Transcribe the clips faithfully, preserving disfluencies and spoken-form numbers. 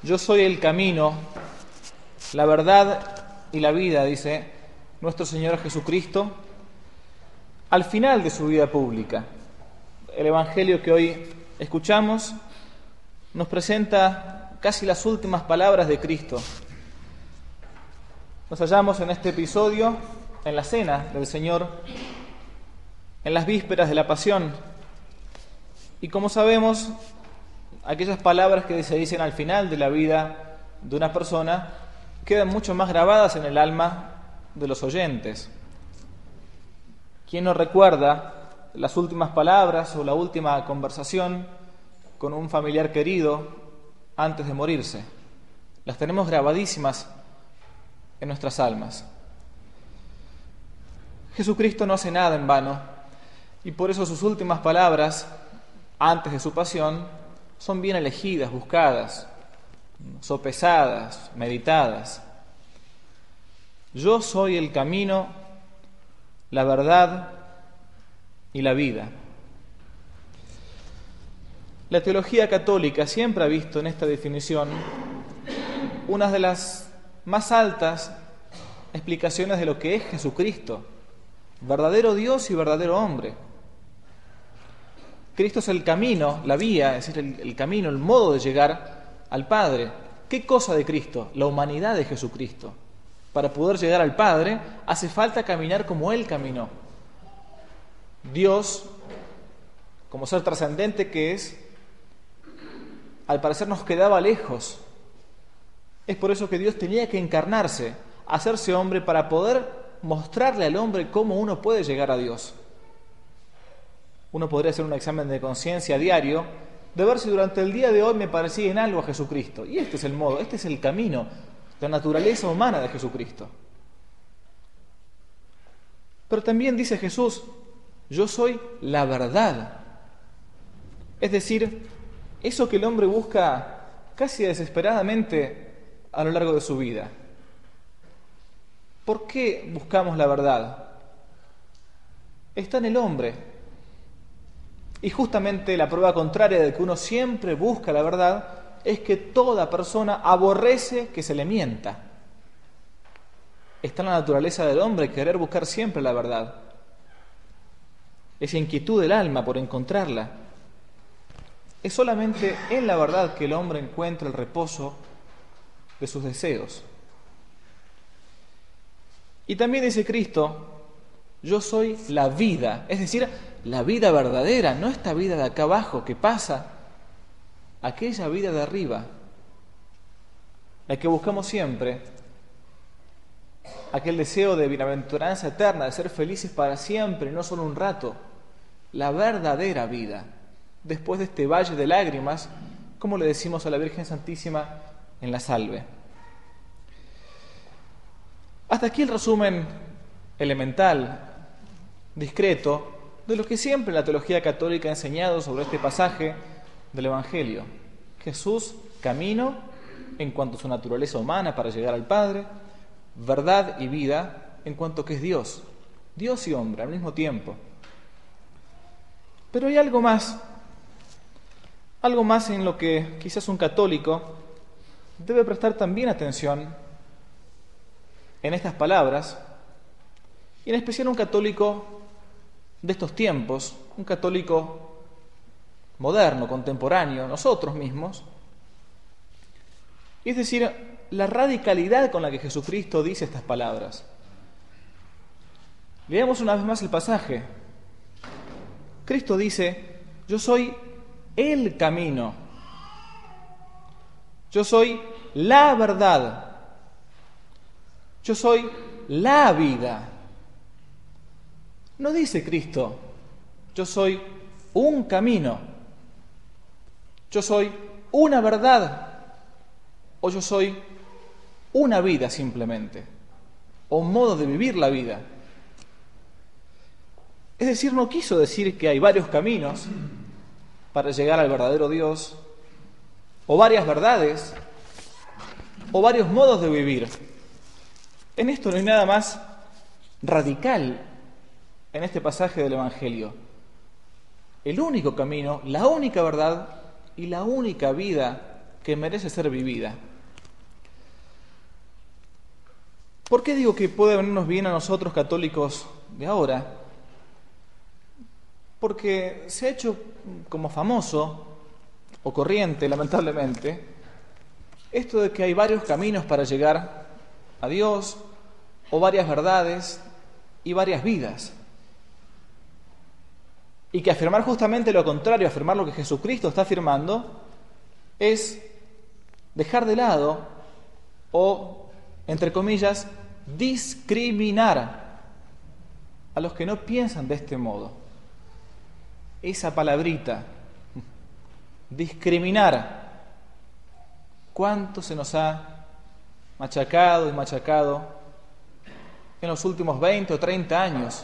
Yo soy el camino, la verdad y la vida, dice nuestro Señor Jesucristo, al final de su vida pública. El Evangelio que hoy escuchamos nos presenta casi las últimas palabras de Cristo. Nos hallamos en este episodio, en la cena del Señor, en las vísperas de la Pasión. Y como sabemos, aquellas palabras que se dicen al final de la vida de una persona quedan mucho más grabadas en el alma de los oyentes. ¿Quién no recuerda las últimas palabras o la última conversación con un familiar querido antes de morirse? Las tenemos grabadísimas en nuestras almas. Jesucristo no hace nada en vano, y por eso sus últimas palabras antes de su pasión son bien elegidas, buscadas, sopesadas, meditadas. Yo soy el camino, la verdad y la vida. La teología católica siempre ha visto en esta definición una de las más altas explicaciones de lo que es Jesucristo, verdadero Dios y verdadero hombre. Cristo es el camino, la vía, es decir, el, el camino, el modo de llegar al Padre. ¿Qué cosa de Cristo? La humanidad de Jesucristo. Para poder llegar al Padre hace falta caminar como Él caminó. Dios, como ser trascendente que es, al parecer nos quedaba lejos. Es por eso que Dios tenía que encarnarse, hacerse hombre para poder mostrarle al hombre cómo uno puede llegar a Dios. Uno podría hacer un examen de conciencia diario de ver si durante el día de hoy me parecía en algo a Jesucristo. Y este es el modo, este es el camino, la naturaleza humana de Jesucristo. Pero también dice Jesús, yo soy la verdad. Es decir, eso que el hombre busca casi desesperadamente a lo largo de su vida. ¿Por qué buscamos la verdad? Está en el hombre. Y justamente la prueba contraria de que uno siempre busca la verdad es que toda persona aborrece que se le mienta. Está en la naturaleza del hombre querer buscar siempre la verdad. Esa inquietud del alma por encontrarla. Es solamente en la verdad que el hombre encuentra el reposo de sus deseos. Y también dice Cristo, yo soy la vida, es decir, la vida verdadera, no esta vida de acá abajo que pasa, aquella vida de arriba, la que buscamos siempre, aquel deseo de bienaventuranza eterna, de ser felices para siempre, no solo un rato, la verdadera vida, después de este valle de lágrimas, como le decimos a la Virgen Santísima en la Salve. Hasta aquí el resumen elemental, discreto, de lo que siempre la teología católica ha enseñado sobre este pasaje del Evangelio. Jesús, camino en cuanto a su naturaleza humana para llegar al Padre, verdad y vida en cuanto que es Dios, Dios y hombre al mismo tiempo. Pero hay algo más, algo más en lo que quizás un católico debe prestar también atención en estas palabras, y en especial un católico de estos tiempos, un católico moderno, contemporáneo, nosotros mismos, es decir, la radicalidad con la que Jesucristo dice estas palabras. Leamos una vez más el pasaje. Cristo dice, yo soy el camino, yo soy la verdad, yo soy la vida. No dice Cristo, yo soy un camino, yo soy una verdad, o yo soy una vida simplemente, o un modo de vivir la vida. Es decir, no quiso decir que hay varios caminos para llegar al verdadero Dios, o varias verdades, o varios modos de vivir. En esto no hay nada más radical en este pasaje del Evangelio. El único camino, la única verdad y la única vida que merece ser vivida. ¿Por qué digo que puede venirnos bien a nosotros católicos de ahora? Porque se ha hecho como famoso o corriente, lamentablemente, esto de que hay varios caminos para llegar a Dios, o varias verdades y varias vidas. Y que afirmar justamente lo contrario, afirmar lo que Jesucristo está afirmando, es dejar de lado o, entre comillas, discriminar a los que no piensan de este modo. Esa palabrita, discriminar, cuánto se nos ha machacado y machacado en los últimos veinte o treinta años.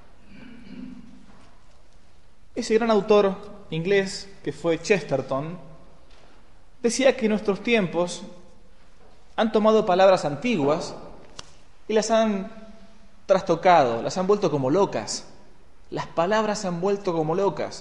Ese gran autor inglés que fue Chesterton decía que nuestros tiempos han tomado palabras antiguas y las han trastocado, las han vuelto como locas. Las palabras se han vuelto como locas.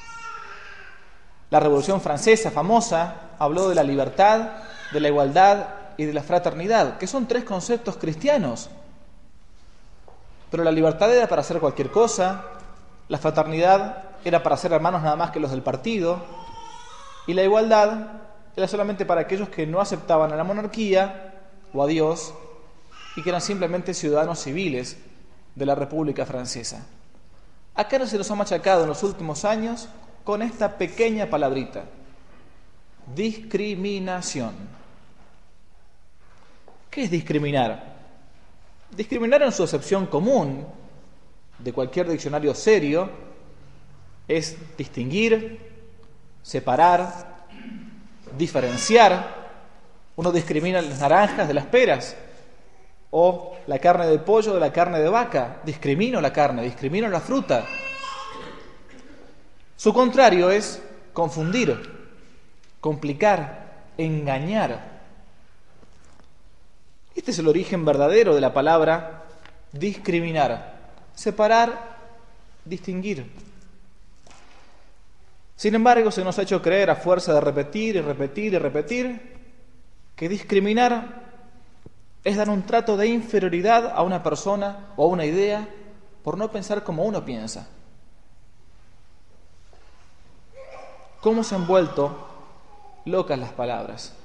La Revolución Francesa famosa habló de la libertad, de la igualdad y de la fraternidad, que son tres conceptos cristianos. Pero la libertad era para hacer cualquier cosa, la fraternidad era para ser hermanos nada más que los del partido, y la igualdad era solamente para aquellos que no aceptaban a la monarquía o a Dios y que eran simplemente ciudadanos civiles de la República Francesa. Acá no se nos ha machacado en los últimos años con esta pequeña palabrita: discriminación. ¿Qué es discriminar? Discriminar en su acepción común de cualquier diccionario serio es distinguir, separar, diferenciar. Uno discrimina las naranjas de las peras o la carne de pollo de la carne de vaca. Discrimino la carne, discrimino la fruta. Su contrario es confundir, complicar, engañar. Este es el origen verdadero de la palabra discriminar: separar, distinguir. Sin embargo, se nos ha hecho creer, a fuerza de repetir y repetir y repetir, que discriminar es dar un trato de inferioridad a una persona o a una idea por no pensar como uno piensa. ¿Cómo se han vuelto locas las palabras?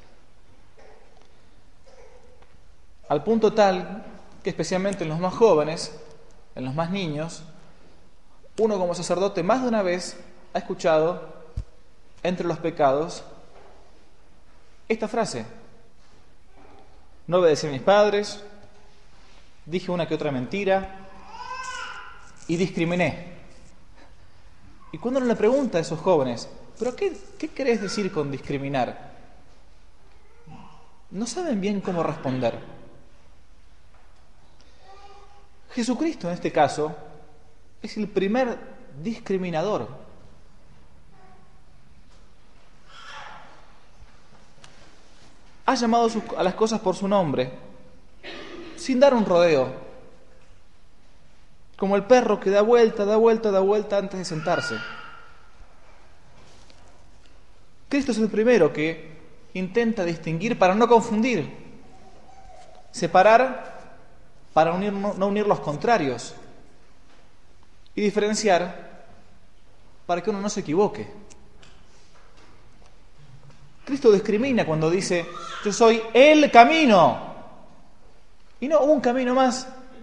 Al punto tal que, especialmente en los más jóvenes, en los más niños, uno como sacerdote más de una vez ha escuchado entre los pecados esta frase: no obedecí a mis padres, dije una que otra mentira y discriminé. Y cuando uno le pregunta a esos jóvenes: ¿pero qué, qué querés decir con discriminar?, no saben bien cómo responder. Jesucristo, en este caso, es el primer discriminador. Ha llamado a las cosas por su nombre, sin dar un rodeo, como el perro que da vuelta, da vuelta, da vuelta antes de sentarse. Cristo es el primero que intenta distinguir para no confundir, separar para unir, no unir los contrarios, y diferenciar para que uno no se equivoque. Cristo discrimina cuando dice: yo soy el camino, y no un camino más.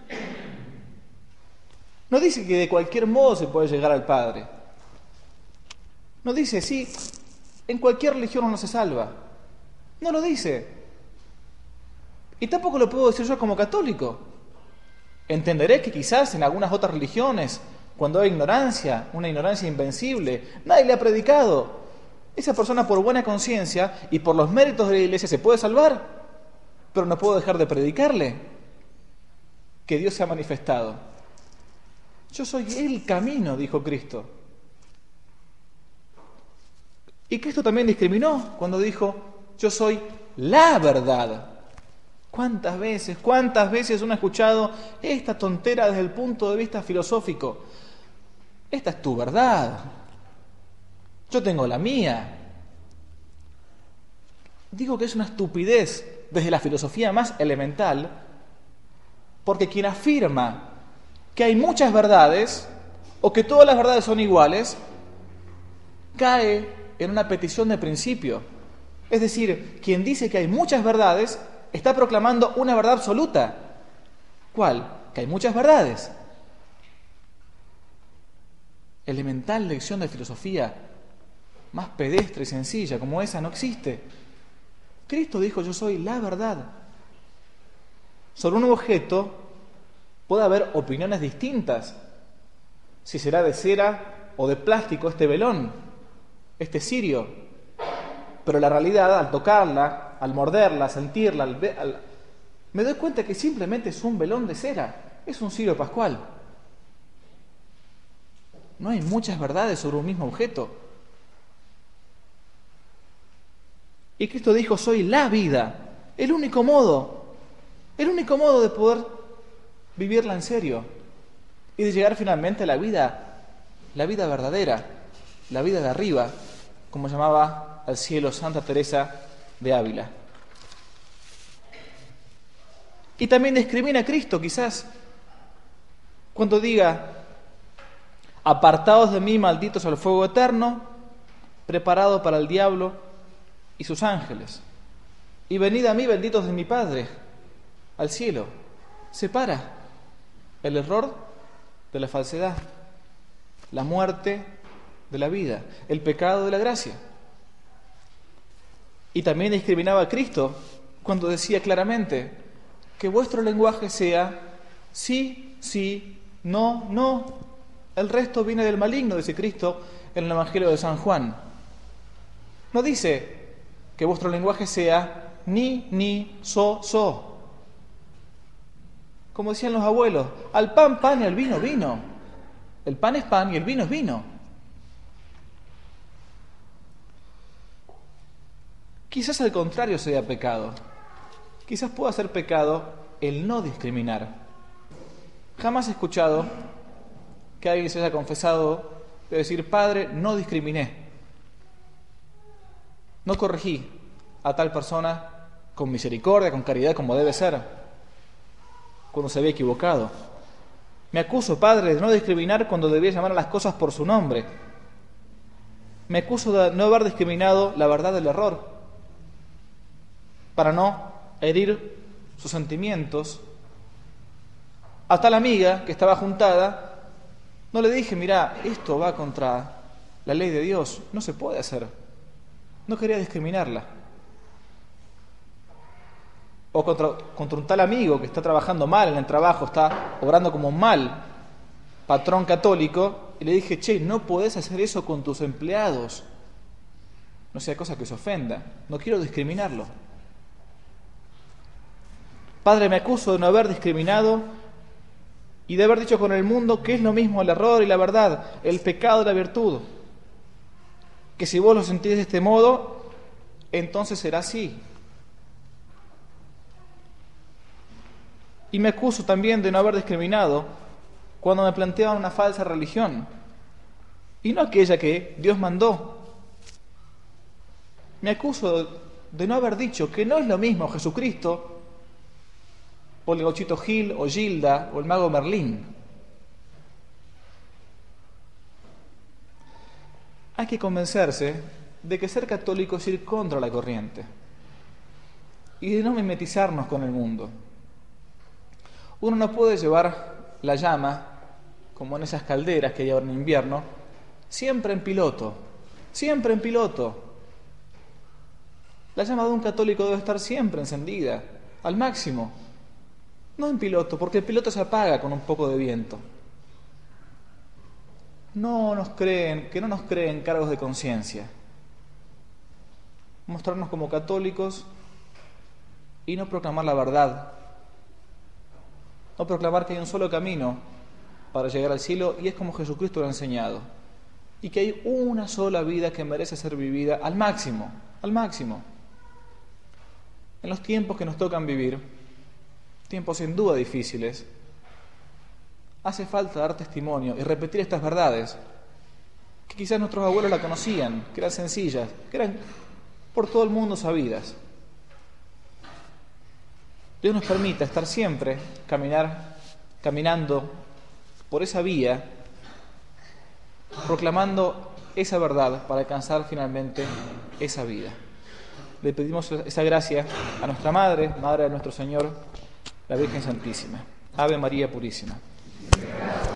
No dice que de cualquier modo se puede llegar al Padre. No dice: sí, en cualquier religión uno se salva. No lo dice. Y tampoco lo puedo decir yo como católico. Entenderé que quizás en algunas otras religiones, cuando hay ignorancia, una ignorancia invencible, nadie le ha predicado, esa persona por buena conciencia y por los méritos de la Iglesia se puede salvar, pero no puedo dejar de predicarle que Dios se ha manifestado. Yo soy el camino, dijo Cristo. Y Cristo también discriminó cuando dijo: yo soy la verdad. ¿Cuántas veces, cuántas veces uno ha escuchado esta tontera desde el punto de vista filosófico? Esta es tu verdad. Yo tengo la mía. Digo que es una estupidez desde la filosofía más elemental, porque quien afirma que hay muchas verdades o que todas las verdades son iguales, cae en una petición de principio. Es decir, quien dice que hay muchas verdades está proclamando una verdad absoluta. ¿Cuál? Que hay muchas verdades. Elemental lección de filosofía, más pedestre y sencilla como esa no existe. Cristo dijo: yo soy la verdad. Sobre un objeto puede haber opiniones distintas, si será de cera o de plástico este velón, este cirio, pero la realidad, al tocarla, al morderla, sentirla, al ve- al... me doy cuenta que simplemente es un velón de cera, es un cirio pascual. No hay muchas verdades sobre un mismo objeto. Y Cristo dijo: soy la vida, el único modo, el único modo de poder vivirla en serio y de llegar finalmente a la vida, la vida verdadera, la vida de arriba, como llamaba al cielo Santa Teresa de Ávila. Y también discrimina a Cristo, quizás, cuando diga: apartados de mí, malditos, al fuego eterno, preparado para el diablo y sus ángeles. Y venid a mí, benditos de mi Padre, al cielo. Separa el error de la falsedad, la muerte de la vida, el pecado de la gracia. Y también discriminaba a Cristo cuando decía claramente: que vuestro lenguaje sea sí, sí, no, no. El resto viene del maligno, dice Cristo en el Evangelio de San Juan. No dice que vuestro lenguaje sea ni, ni, so, so. Como decían los abuelos: al pan, pan, y al vino, vino. El pan es pan y el vino es vino. Quizás al contrario sea pecado. Quizás pueda ser pecado el no discriminar. Jamás he escuchado que alguien se haya confesado de decir: Padre, no discriminé, no corregí a tal persona con misericordia, con caridad, como debe ser, cuando se había equivocado. Me acuso, Padre, de no discriminar cuando debía llamar a las cosas por su nombre. Me acuso de no haber discriminado la verdad del error, para no herir sus sentimientos. A tal amiga que estaba juntada, no le dije: mirá, esto va contra la ley de Dios, no se puede hacer. No quería discriminarla. O contra, contra un tal amigo que está trabajando mal en el trabajo, está obrando como un mal patrón católico, y le dije: che, no podés hacer eso con tus empleados. No sea cosa que se ofenda. No quiero discriminarlo. Padre, me acuso de no haber discriminado y de haber dicho con el mundo que es lo mismo el error y la verdad, el pecado y la virtud. Que si vos lo sentís de este modo, entonces será así. Y me acuso también de no haber discriminado cuando me planteaban una falsa religión, y no aquella que Dios mandó. Me acuso de no haber dicho que no es lo mismo Jesucristo o el gauchito Gil o Gilda o el mago Merlín. Hay que convencerse de que ser católico es ir contra la corriente y de no mimetizarnos con el mundo. Uno no puede llevar la llama, como en esas calderas que hay ahora en invierno, siempre en piloto, siempre en piloto. La llama de un católico debe estar siempre encendida, al máximo. No en piloto, porque el piloto se apaga con un poco de viento. No nos creen, que no nos creen cargos de conciencia. Mostrarnos como católicos y no proclamar la verdad. No proclamar que hay un solo camino para llegar al cielo y es como Jesucristo lo ha enseñado. Y que hay una sola vida que merece ser vivida al máximo, al máximo. En los tiempos que nos tocan vivir, tiempos sin duda difíciles, hace falta dar testimonio y repetir estas verdades, que quizás nuestros abuelos la conocían, que eran sencillas, que eran por todo el mundo sabidas. Dios nos permita estar siempre caminar, caminando por esa vía, proclamando esa verdad para alcanzar finalmente esa vida. Le pedimos esa gracia a nuestra Madre, Madre de nuestro Señor, la Virgen Santísima. Ave María Purísima.